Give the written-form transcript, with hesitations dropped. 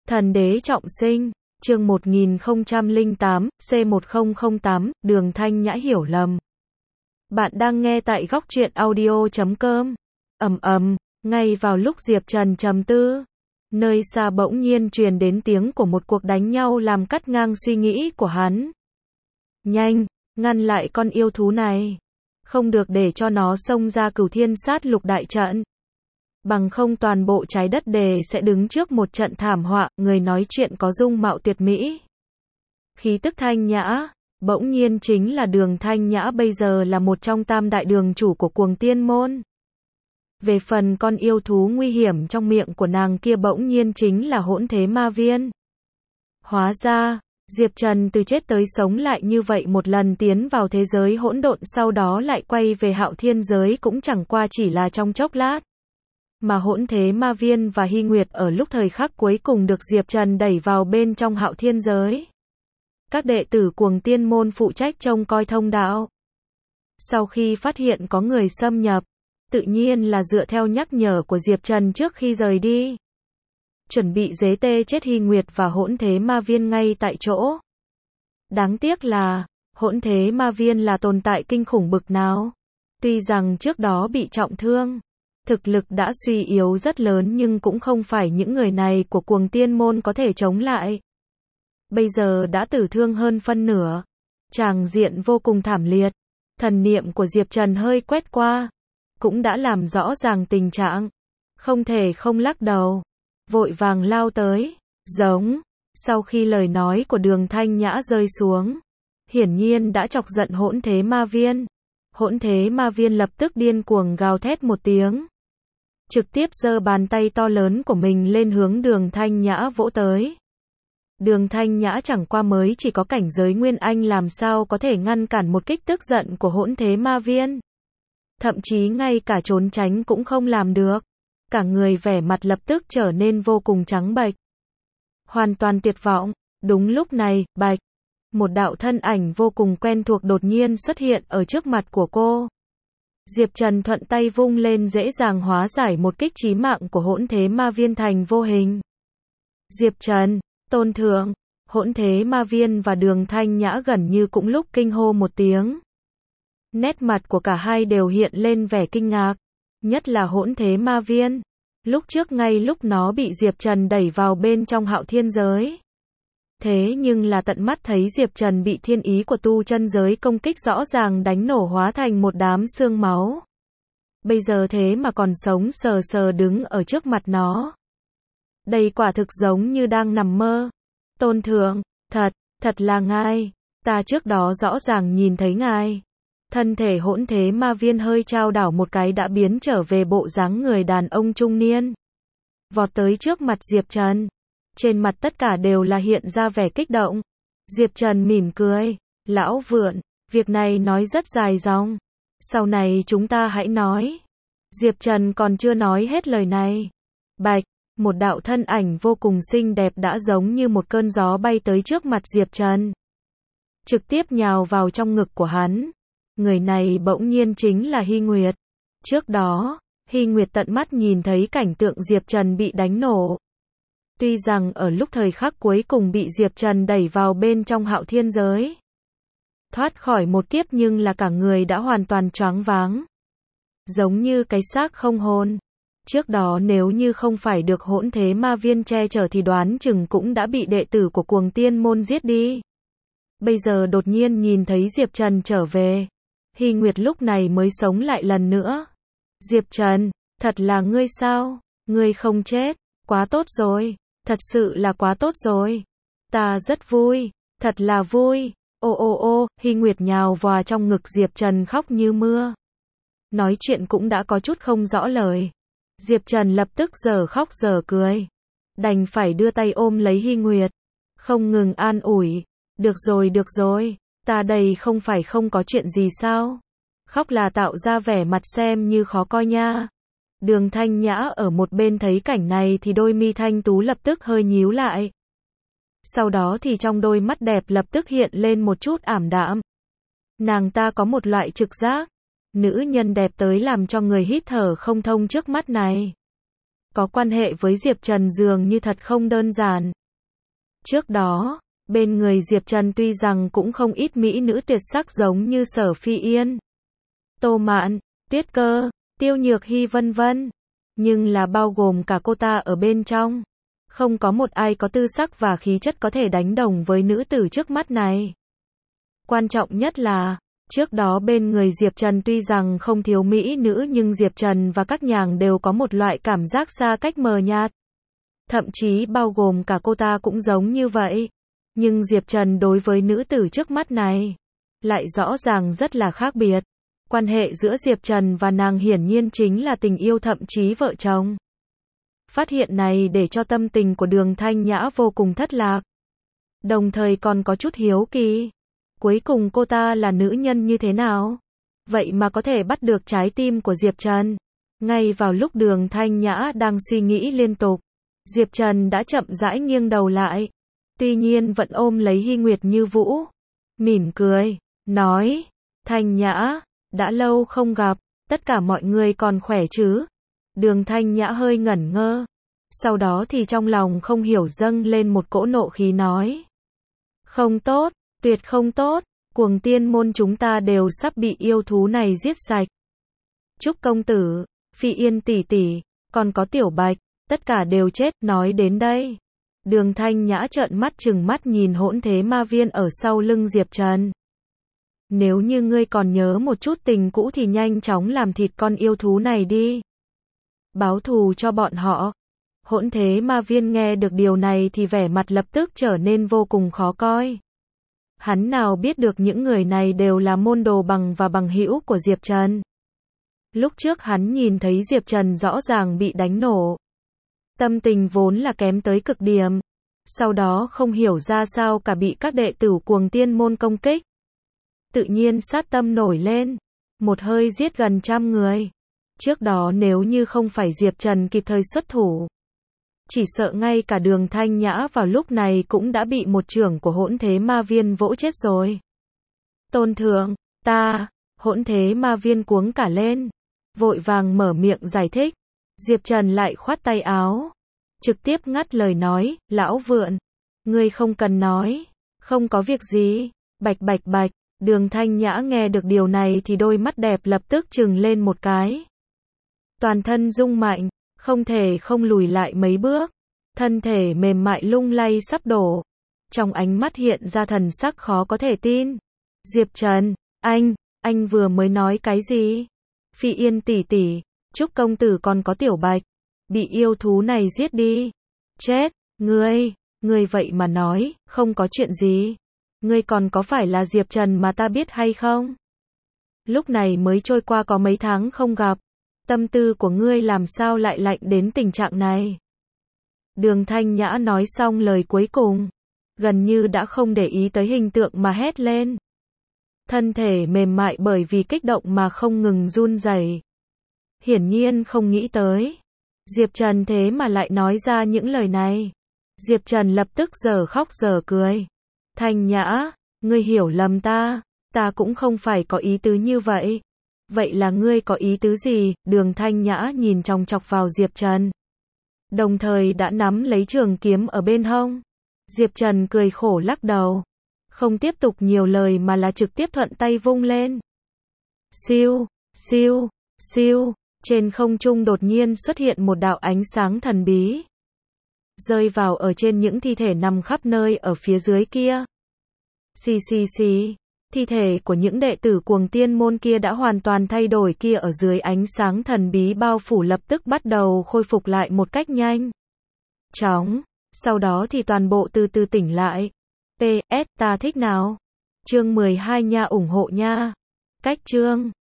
Thần đế trọng sinh, chương 1008, C1008, Đường Thanh Nhã hiểu lầm. Bạn đang nghe tại góc truyện audio.com. Ngay vào lúc Diệp Trần trầm tư, nơi xa bỗng nhiên truyền đến tiếng của một cuộc đánh nhau làm cắt ngang suy nghĩ của hắn. Nhanh, ngăn lại con yêu thú này. Không được để cho nó xông ra Cửu Thiên Sát Lục đại trận. Bằng không toàn bộ trái đất đề sẽ đứng trước một trận thảm họa. Người nói chuyện có dung mạo tuyệt mỹ, khí tức thanh nhã, bỗng nhiên chính là Đường Thanh Nhã, bây giờ là một trong tam đại đường chủ của Cuồng Tiên Môn. Về phần con yêu thú nguy hiểm trong miệng của nàng kia bỗng nhiên chính là Hỗn Thế Ma Viên. Hóa ra, Diệp Trần từ chết tới sống lại như vậy một lần tiến vào thế giới hỗn độn, sau đó lại quay về Hạo Thiên giới cũng chẳng qua chỉ là trong chốc lát. Mà Hỗn Thế Ma Viên và Hy Nguyệt ở lúc thời khắc cuối cùng được Diệp Trần đẩy vào bên trong Hạo Thiên giới. Các đệ tử Cuồng Tiên Môn phụ trách trông coi thông đạo. Sau khi phát hiện có người xâm nhập, tự nhiên là dựa theo nhắc nhở của Diệp Trần trước khi rời đi, chuẩn bị giết chết Hy Nguyệt và Hỗn Thế Ma Viên ngay tại chỗ. Đáng tiếc là, Hỗn Thế Ma Viên là tồn tại kinh khủng bực nào. Tuy rằng trước đó bị trọng thương, thực lực đã suy yếu rất lớn, nhưng cũng không phải những người này của Cuồng Tiên Môn có thể chống lại. Bây giờ đã tử thương hơn phân nửa. Tràng diện vô cùng thảm liệt. Thần niệm của Diệp Trần hơi quét qua, cũng đã làm rõ ràng tình trạng. Không thể không lắc đầu, vội vàng lao tới. Giống. Sau khi lời nói của Đường Thanh Nhã rơi xuống, hiển nhiên đã chọc giận Hỗn Thế Ma Viên. Hỗn Thế Ma Viên lập tức điên cuồng gào thét một tiếng, trực tiếp giơ bàn tay to lớn của mình lên hướng Đường Thanh Nhã vỗ tới. Đường Thanh Nhã chẳng qua mới chỉ có cảnh giới Nguyên Anh, làm sao có thể ngăn cản một kích tức giận của Hỗn Thế Ma Viên. Thậm chí ngay cả trốn tránh cũng không làm được. Cả người vẻ mặt lập tức trở nên vô cùng trắng bệch, hoàn toàn tuyệt vọng. Đúng lúc này, bạch, một đạo thân ảnh vô cùng quen thuộc đột nhiên xuất hiện ở trước mặt của cô. Diệp Trần thuận tay vung lên, dễ dàng hóa giải một kích chí mạng của Hỗn Thế Ma Viên thành vô hình. Diệp Trần, Tôn Thượng, Hỗn Thế Ma Viên và Đường Thanh Nhã gần như cũng lúc kinh hô một tiếng. Nét mặt của cả hai đều hiện lên vẻ kinh ngạc, nhất là Hỗn Thế Ma Viên. Lúc trước ngay lúc nó bị Diệp Trần đẩy vào bên trong Hạo Thiên giới, thế nhưng là tận mắt thấy Diệp Trần bị thiên ý của tu chân giới công kích rõ ràng đánh nổ hóa thành một đám xương máu. Bây giờ thế mà còn sống sờ sờ đứng ở trước mặt nó. Đây quả thực giống như đang nằm mơ. Tôn Thượng, thật là ngài. Ta trước đó rõ ràng nhìn thấy ngài. Thân thể Hỗn Thế Ma Viên hơi chao đảo một cái đã biến trở về bộ dáng người đàn ông trung niên, vọt tới trước mặt Diệp Trần. Trên mặt tất cả đều là hiện ra vẻ kích động. Diệp Trần mỉm cười, lão vượn, việc này nói rất dài dòng, sau này chúng ta hãy nói. Diệp Trần còn chưa nói hết lời này, bạch, một đạo thân ảnh vô cùng xinh đẹp đã giống như một cơn gió bay tới trước mặt Diệp Trần, trực tiếp nhào vào trong ngực của hắn. Người này bỗng nhiên chính là Hy Nguyệt. Trước đó, Hy Nguyệt tận mắt nhìn thấy cảnh tượng Diệp Trần bị đánh nổ. Tuy rằng ở lúc thời khắc cuối cùng bị Diệp Trần đẩy vào bên trong Hạo Thiên giới, thoát khỏi một kiếp, nhưng là cả người đã hoàn toàn choáng váng, giống như cái xác không hồn. Trước đó nếu như không phải được Hỗn Thế Ma Viên che chở thì đoán chừng cũng đã bị đệ tử của Cuồng Tiên Môn giết đi. Bây giờ đột nhiên nhìn thấy Diệp Trần trở về, Hy Nguyệt lúc này mới sống lại lần nữa. Diệp Trần, thật là ngươi sao? Ngươi không chết, quá tốt rồi, thật sự là quá tốt rồi. Ta rất vui, thật là vui. Ô, Hy Nguyệt nhào vào trong ngực Diệp Trần khóc như mưa. Nói chuyện cũng đã có chút không rõ lời. Diệp Trần lập tức giờ khóc giờ cười, đành phải đưa tay ôm lấy Hy Nguyệt, không ngừng an ủi. Được rồi, ta đây không phải không có chuyện gì sao? Khóc là tạo ra vẻ mặt xem như khó coi nha. Đường Thanh Nhã ở một bên thấy cảnh này thì đôi mi thanh tú lập tức hơi nhíu lại. Sau đó thì trong đôi mắt đẹp lập tức hiện lên một chút ảm đạm. Nàng ta có một loại trực giác, nữ nhân đẹp tới làm cho người hít thở không thông trước mắt này. Có quan hệ với Diệp Trần dường như thật không đơn giản. Trước đó, bên người Diệp Trần tuy rằng cũng không ít mỹ nữ tuyệt sắc giống như Sở Phi Yên, Tô Mạn, Tuyết Cơ, Tiêu Nhược Hy vân vân, nhưng là bao gồm cả cô ta ở bên trong. Không có một ai có tư sắc và khí chất có thể đánh đồng với nữ tử trước mắt này. Quan trọng nhất là, trước đó bên người Diệp Trần tuy rằng không thiếu mỹ nữ nhưng Diệp Trần và các nhàng đều có một loại cảm giác xa cách mờ nhạt. Thậm chí bao gồm cả cô ta cũng giống như vậy. Nhưng Diệp Trần đối với nữ tử trước mắt này, lại rõ ràng rất là khác biệt. Quan hệ giữa Diệp Trần và nàng hiển nhiên chính là tình yêu thậm chí vợ chồng. Phát hiện này để cho tâm tình của Đường Thanh Nhã vô cùng thất lạc. Đồng thời còn có chút hiếu kỳ. Cuối cùng cô ta là nữ nhân như thế nào? Vậy mà có thể bắt được trái tim của Diệp Trần. Ngay vào lúc Đường Thanh Nhã đang suy nghĩ liên tục, Diệp Trần đã chậm rãi nghiêng đầu lại. Tuy nhiên vẫn ôm lấy Hy Nguyệt Như Vũ. Mỉm cười, nói, Thanh Nhã, đã lâu không gặp, tất cả mọi người còn khỏe chứ? Đường Thanh Nhã hơi ngẩn ngơ. Sau đó thì trong lòng không hiểu dâng lên một cỗ nộ khí nói. Không tốt, tuyệt không tốt, Cuồng Tiên môn chúng ta đều sắp bị yêu thú này giết sạch. Trúc công tử, Phi Yên tỷ tỷ, còn có Tiểu Bạch, tất cả đều chết. Nói đến đây, Đường Thanh Nhã trợn mắt trừng mắt nhìn Hỗn Thế Ma Viên ở sau lưng Diệp Trần. Nếu như ngươi còn nhớ một chút tình cũ thì nhanh chóng làm thịt con yêu thú này đi. Báo thù cho bọn họ. Hỗn Thế Ma Viên nghe được điều này thì vẻ mặt lập tức trở nên vô cùng khó coi. Hắn nào biết được những người này đều là môn đồ bằng và bằng hữu của Diệp Trần. Lúc trước hắn nhìn thấy Diệp Trần rõ ràng bị đánh nổ. Tâm tình vốn là kém tới cực điểm. Sau đó không hiểu ra sao cả bị các đệ tử Cuồng Tiên môn công kích. Tự nhiên sát tâm nổi lên. Một hơi giết gần 100 người. Trước đó nếu như không phải Diệp Trần kịp thời xuất thủ, chỉ sợ ngay cả Đường Thanh Nhã vào lúc này cũng đã bị một chưởng của Hỗn Thế Ma Viên vỗ chết rồi. Tôn thượng, Hỗn Thế Ma Viên cuống cả lên, vội vàng mở miệng giải thích. Diệp Trần lại khoát tay áo, trực tiếp ngắt lời nói, lão vượn, ngươi không cần nói, không có việc gì. Bạch. Đường Thanh Nhã nghe được điều này thì đôi mắt đẹp lập tức trừng lên một cái. Toàn thân rung mạnh, không thể không lùi lại mấy bước. Thân thể mềm mại lung lay sắp đổ. Trong ánh mắt hiện ra thần sắc khó có thể tin. Diệp Trần, anh vừa mới nói cái gì? Phi Yên tỷ tỷ, Trúc công tử còn có Tiểu Bạch, bị yêu thú này giết đi. Chết, ngươi vậy mà nói, không có chuyện gì. Ngươi còn có phải là Diệp Trần mà ta biết hay không? Lúc này mới trôi qua có mấy tháng không gặp. Tâm tư của ngươi làm sao lại lạnh đến tình trạng này? Đường Thanh Nhã nói xong lời cuối cùng, gần như đã không để ý tới hình tượng mà hét lên. Thân thể mềm mại bởi vì kích động mà không ngừng run rẩy. Hiển nhiên không nghĩ tới. Diệp Trần thế mà lại nói ra những lời này. Diệp Trần lập tức giờ khóc giờ cười. Thanh Nhã, ngươi hiểu lầm ta cũng không phải có ý tứ như vậy. Vậy là ngươi có ý tứ gì? Đường Thanh Nhã nhìn chòng chọc vào Diệp Trần. Đồng thời đã nắm lấy trường kiếm ở bên hông. Diệp Trần cười khổ lắc đầu. Không tiếp tục nhiều lời mà là trực tiếp thuận tay vung lên. Siêu. Trên không trung đột nhiên xuất hiện một đạo ánh sáng thần bí. Rơi vào ở trên những thi thể nằm khắp nơi ở phía dưới kia. Xì. Thi thể của những đệ tử Cuồng Tiên môn kia đã hoàn toàn thay đổi kia ở dưới ánh sáng thần bí bao phủ lập tức bắt đầu khôi phục lại một cách nhanh chóng. Sau đó thì toàn bộ từ từ tỉnh lại. PS ta thích nào? Chương 12 nha ủng hộ nha. Cách chương